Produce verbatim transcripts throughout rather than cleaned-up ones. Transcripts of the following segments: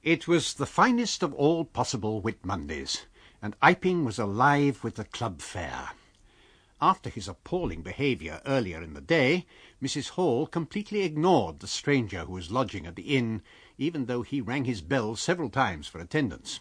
It was the finest of all possible Whit Mondays, and Iping was alive with the club fair. After his appalling behaviour earlier in the day, Missus Hall completely ignored the stranger who was lodging at the inn, even though he rang his bell several times for attendance.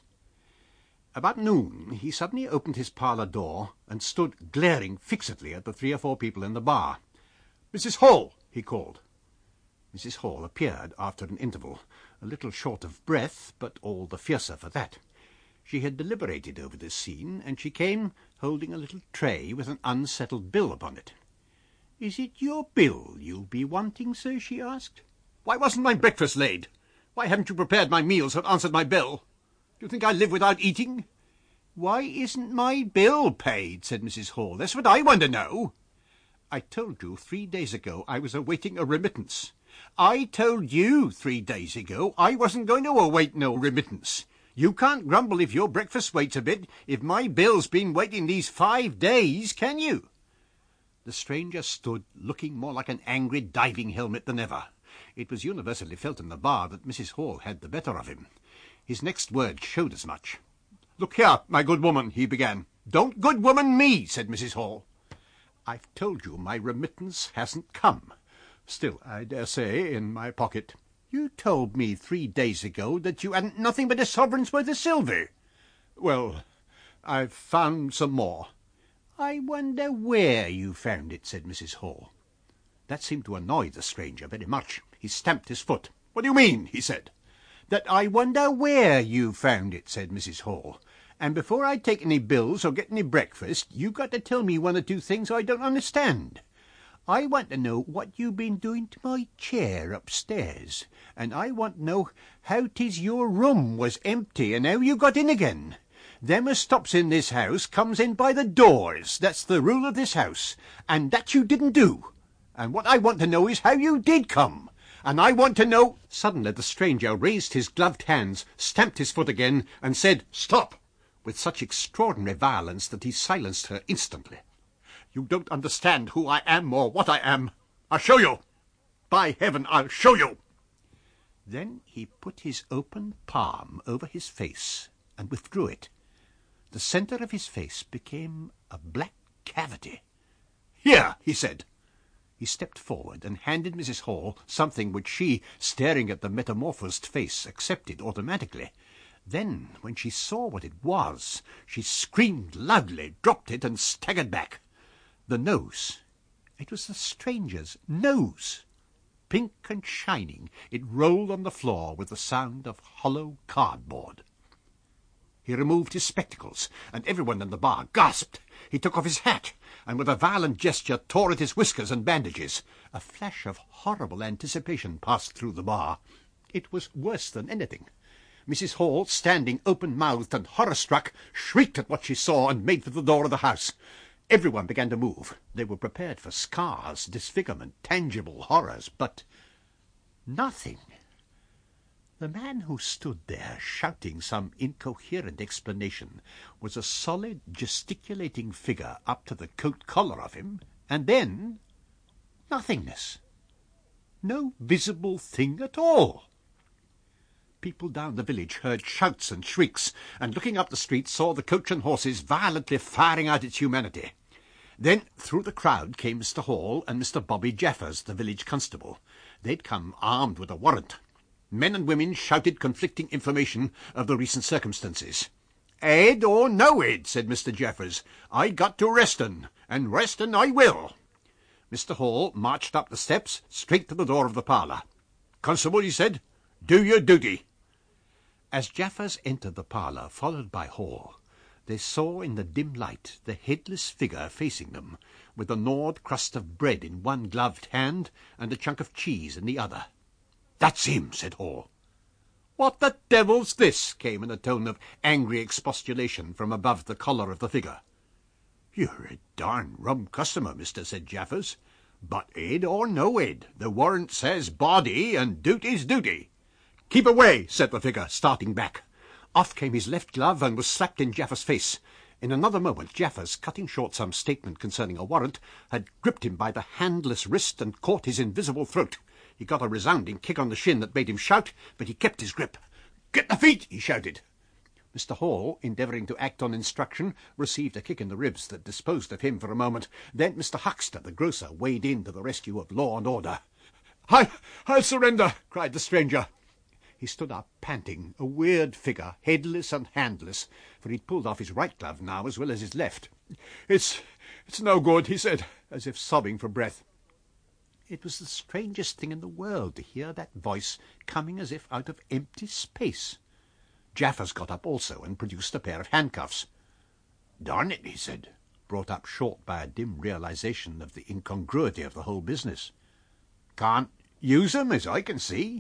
About noon he suddenly opened his parlour door and stood glaring fixedly at the three or four people in the bar. "Missus Hall!" he called. Missus Hall appeared after an interval, a little short of breath, but all the fiercer for that. She had deliberated over this scene, and she came holding a little tray with an unsettled bill upon it. "Is it your bill you'll be wanting, sir?" she asked. "Why wasn't my breakfast laid? Why haven't you prepared my meals and answered my bell? Do you think I live without eating?" "Why isn't my bill paid?" said Missus Hall. "That's what I want to know." "I told you three days ago I was awaiting a remittance." "I told you three days ago I wasn't going to await no remittance. You can't grumble if your breakfast waits a bit, if my bill's been waiting these five days, can you?" The stranger stood, looking more like an angry diving helmet than ever. It was universally felt in the bar that Missus Hall had the better of him. His next words showed as much. "Look here, my good woman," he began. "Don't good woman me," said Missus Hall. "I've told you my remittance hasn't come. Still, I dare say, in my pocket." "You told me three days ago that you hadn't nothing but a sovereign's worth of silver." "Well, I've found some more." "I wonder where you found it," said Missus Hall. That seemed to annoy the stranger very much. He stamped his foot. "What do you mean?" he said. "That I wonder where you found it," said Missus Hall. "And before I take any bills or get any breakfast, you got to tell me one or two things I don't understand. I want to know what you been doing to my chair upstairs, and I want to know how 'tis your room was empty and how you got in again. Them as stops in this house comes in by the doors. That's the rule of this house, and that you didn't do. And what I want to know is how you did come. And I want to know—" Suddenly the stranger raised his gloved hands, stamped his foot again, and said, "Stop!" with such extraordinary violence that he silenced her instantly. "You don't understand who I am or what I am. I'll show you. By heaven, I'll show you." Then he put his open palm over his face and withdrew it. The centre of his face became a black cavity. "Here," he said. He stepped forward and handed Missus Hall something which she, staring at the metamorphosed face, accepted automatically. Then, when she saw what it was, she screamed loudly, dropped it, and staggered back. The nose. It was the stranger's nose. Pink and shining, it rolled on the floor with the sound of hollow cardboard. He removed his spectacles, and everyone in the bar gasped. He took off his hat, and with a violent gesture tore at his whiskers and bandages. A flash of horrible anticipation passed through the bar. It was worse than anything. Missus Hall, standing open-mouthed and horror-struck, shrieked at what she saw and made for the door of the house. Everyone began to move. They were prepared for scars, disfigurement, tangible horrors, but nothing. The man who stood there, shouting some incoherent explanation, was a solid, gesticulating figure up to the coat-collar of him, and then nothingness. No visible thing at all. People down the village heard shouts and shrieks, and looking up the street saw the coach and horses violently firing out its humanity. Then through the crowd came Mister Hall and Mister Bobby Jeffers, the village constable. They'd come armed with a warrant. Men and women shouted conflicting information of the recent circumstances. "Ed or no Ed," said Mister Jeffers, "I got to Reston, and Reston I will." Mister Hall marched up the steps, straight to the door of the parlour. "Constable," he said, "do your duty." As Jeffers entered the parlour, followed by Hall, they saw in the dim light the headless figure facing them, with a gnawed crust of bread in one gloved hand and a chunk of cheese in the other. "That's him," said Hall. "What the devil's this?" came in a tone of angry expostulation from above the collar of the figure. "You're a darn rum customer, mister," said Jeffers. "But Ed or no Ed, the warrant says body, and duty's duty." "Keep away," said the figure, starting back. Off came his left glove and was slapped in Jeffers' face. In another moment Jeffers, cutting short some statement concerning a warrant, had gripped him by the handless wrist and caught his invisible throat. He got a resounding kick on the shin that made him shout, but he kept his grip. "Get the feet!" he shouted. Mister Hall, endeavouring to act on instruction, received a kick in the ribs that disposed of him for a moment. Then Mister Huxter, the grocer, waded in to the rescue of law and order. "I, I'll surrender!" cried the stranger. He stood up, panting, a weird figure, headless and handless, for he'd pulled off his right glove now as well as his left. It's, it's no good," he said, as if sobbing for breath. It was the strangest thing in the world to hear that voice coming as if out of empty space. Jaffers got up also and produced a pair of handcuffs. "Darn it," he said, brought up short by a dim realization of the incongruity of the whole business. "Can't use 'em, as I can see."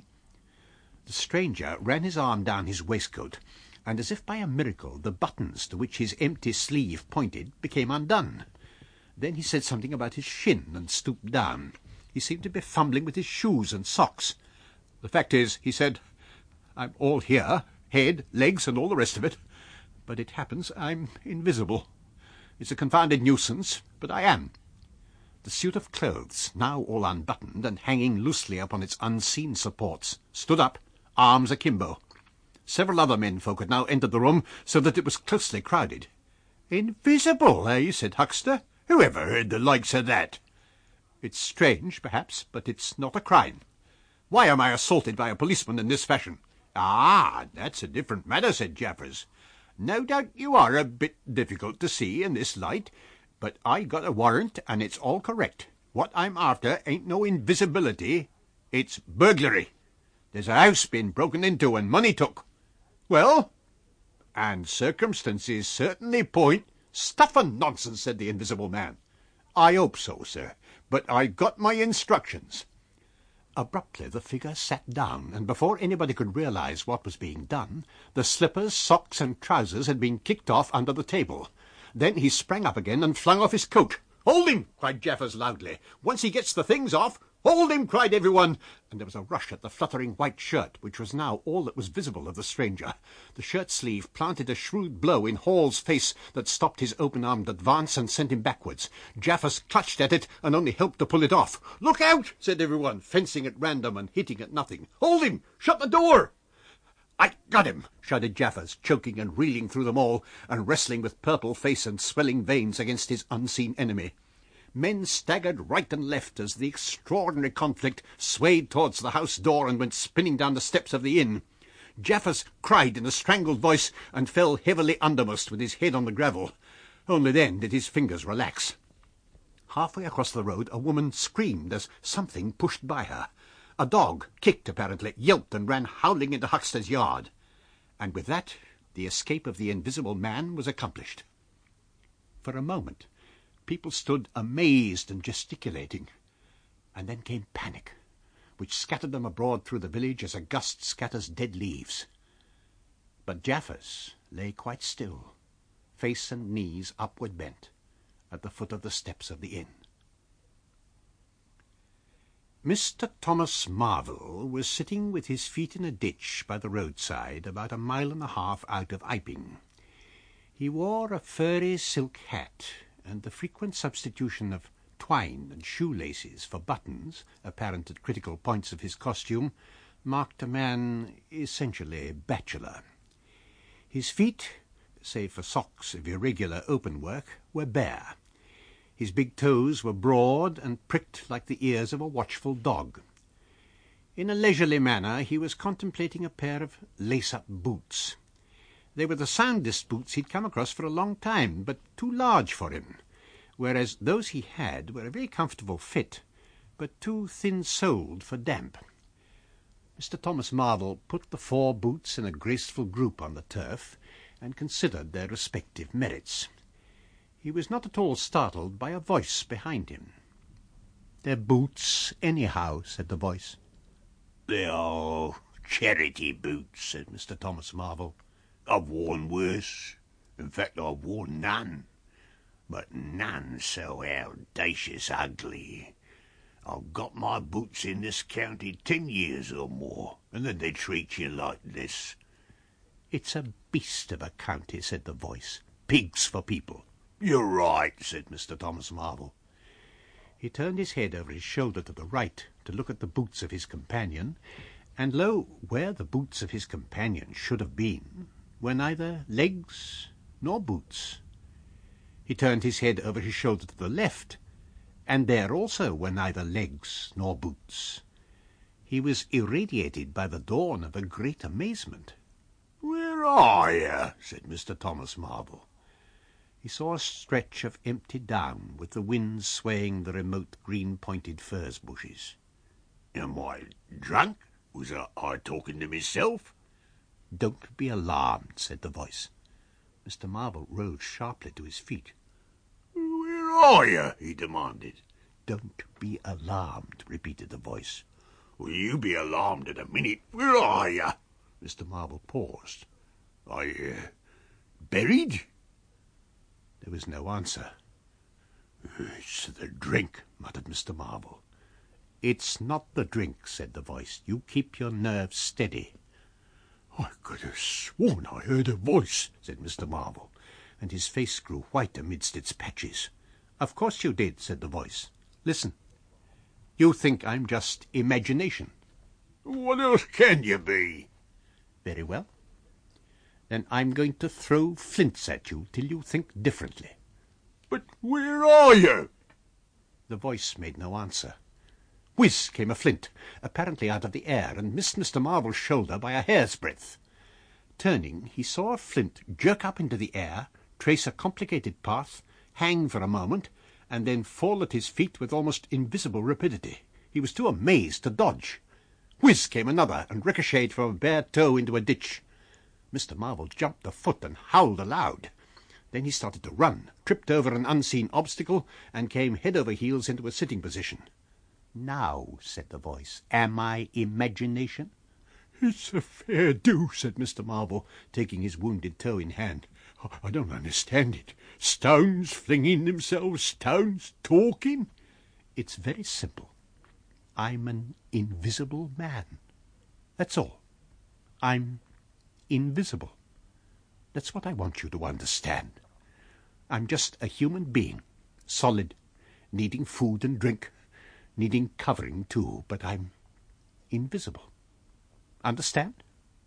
The stranger ran his arm down his waistcoat, and as if by a miracle the buttons to which his empty sleeve pointed became undone. Then he said something about his shin and stooped down. He seemed to be fumbling with his shoes and socks. "The fact is," he said, "I'm all here, head, legs, and all the rest of it. But it happens I'm invisible. It's a confounded nuisance, but I am." The suit of clothes, now all unbuttoned and hanging loosely upon its unseen supports, stood up, arms akimbo. Several other menfolk had now entered the room, so that it was closely crowded. "Invisible, eh?" said Huxter. "Who ever heard the likes of that?" "It's strange, perhaps, but it's not a crime. Why am I assaulted by a policeman in this fashion?" "Ah, that's a different matter," said Jaffers. "No doubt you are a bit difficult to see in this light, but I got a warrant, and it's all correct. What I'm after ain't no invisibility, it's burglary. There's a house been broken into and money took." "Well?" "And circumstances certainly point—" "Stuff and nonsense," said the invisible man. "I hope so, sir, but I got my instructions." Abruptly the figure sat down, and before anybody could realize what was being done, the slippers, socks, and trousers had been kicked off under the table. Then he sprang up again and flung off his coat. "Hold him!" cried Jaffers loudly. "Once he gets the things off—" "Hold him!" cried everyone, and there was a rush at the fluttering white shirt, which was now all that was visible of the stranger. The shirt sleeve planted a shrewd blow in Hall's face that stopped his open-armed advance and sent him backwards. Jaffers clutched at it and only helped to pull it off. "Look out!" said everyone, fencing at random and hitting at nothing. "Hold him! Shut the door!" "I got him!" shouted Jaffers, choking and reeling through them all, and wrestling with purple face and swelling veins against his unseen enemy. Men staggered right and left as the extraordinary conflict swayed towards the house door and went spinning down the steps of the inn. Jaffers cried in a strangled voice and fell heavily undermost with his head on the gravel. Only then did his fingers relax. Halfway across the road a woman screamed as something pushed by her. A dog, kicked apparently, yelped and ran howling into Huxter's yard. And with that the escape of the invisible man was accomplished. For a moment people stood amazed and gesticulating, and then came panic, which scattered them abroad through the village as a gust scatters dead leaves. But Jaffers lay quite still, face and knees upward bent, at the foot of the steps of the inn. Mister Thomas Marvel was sitting with his feet in a ditch by the roadside, about a mile and a half out of Iping. He wore a furry silk hat, and the frequent substitution of twine and shoelaces for buttons, apparent at critical points of his costume, marked a man essentially bachelor. His feet, save for socks of irregular openwork, were bare. His big toes were broad and pricked like the ears of a watchful dog. In a leisurely manner he was contemplating a pair of lace-up boots. They were the soundest boots he'd come across for a long time, but too large for him, whereas those he had were a very comfortable fit, but too thin-soled for damp. Mister Thomas Marvel put the four boots in a graceful group on the turf, and considered their respective merits. He was not at all startled by a voice behind him. "They're boots, anyhow," said the voice. "They are charity boots," said Mister Thomas Marvel. "I've worn worse. In fact, I've worn none. But none so audacious ugly. I've got my boots in this county ten years or more, and then they treat you like this." "It's a beast of a county," said the voice. "Pigs for people." "You're right," said Mister Thomas Marvel. He turned his head over his shoulder to the right to look at the boots of his companion, And lo, where the boots of his companion should have been were neither legs nor boots. He turned his head over his shoulder to the left, and there also were neither legs nor boots. He was irradiated by the dawn of a great amazement. "Where are you?" said Mister Thomas Marvel. He saw a stretch of empty down, with the wind swaying the remote green-pointed furze bushes. "Am I drunk? Was I, I talking to myself?" "Don't be alarmed," said the voice. Mister Marvel rose sharply to his feet. "Where are you?" he demanded. "Don't be alarmed," repeated the voice. "Will you be alarmed in a minute? Where are you?" Mister Marvel paused. "Are you buried?" There was no answer. "It's the drink," muttered Mister Marvel. "It's not the drink," said the voice. "You keep your nerves steady." "I could have sworn I heard a voice," said Mister Marvel, and his face grew white amidst its patches. "Of course you did," said the voice. "Listen. You think I'm just imagination." "What else can you be?" "Very well. Then I'm going to throw flints at you till you think differently." "But where are you?" The voice made no answer. Whiz came a flint, apparently out of the air, and missed Mister Marvel's shoulder by a hair's breadth. Turning, he saw a flint jerk up into the air, trace a complicated path, hang for a moment, and then fall at his feet with almost invisible rapidity. He was too amazed to dodge. Whiz came another, and ricocheted from a bare toe into a ditch. Mister Marvel jumped a foot and howled aloud. Then he started to run, tripped over an unseen obstacle, and came head over heels into a sitting position. "Now," said the voice, "am I imagination?" "It's a fair do," said Mister Marvel, taking his wounded toe in hand. "I don't understand it. Stones flinging themselves, stones talking." "It's very simple. I'm an invisible man. That's all. I'm invisible. That's what I want you to understand. I'm just a human being, solid, needing food and drink, needing covering too, but I'm invisible. Understand?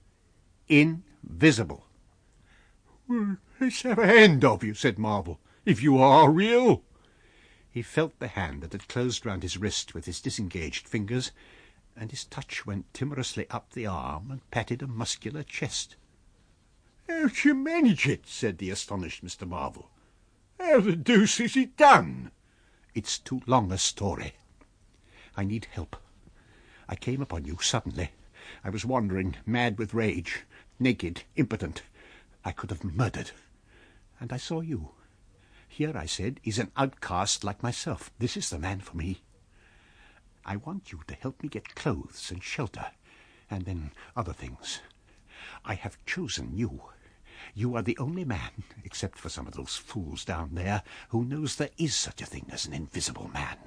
Invisible." "Well, let's have a hand of you," said Marvel, "if you are real." He felt the hand that had closed round his wrist with his disengaged fingers, and his touch went timorously up the arm and patted a muscular chest. "How d'you manage it?" said the astonished Mister Marvel. "How the deuce is it done?" "It's too long a story. I need help. I came upon you suddenly. I was wandering, mad with rage, naked, impotent. I could have murdered. And I saw you. Here, I said, is an outcast like myself. This is the man for me. I want you to help me get clothes and shelter, and then other things. I have chosen you. You are the only man, except for some of those fools down there, who knows there is such a thing as an invisible man.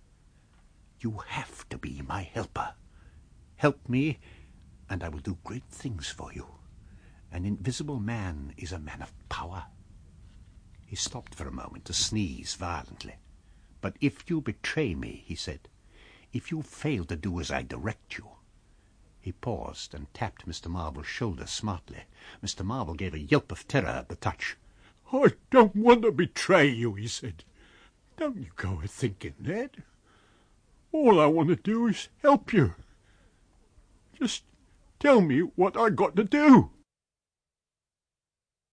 You have to be my helper. Help me, and I will do great things for you. An invisible man is a man of power." He stopped for a moment to sneeze violently. "But if you betray me," he said, "if you fail to do as I direct you—" He paused and tapped Mister Marvel's shoulder smartly. Mister Marvel gave a yelp of terror at the touch. "I don't want to betray you," he said. "Don't you go a thinking that. All I want to do is help you. Just tell me what I got to do."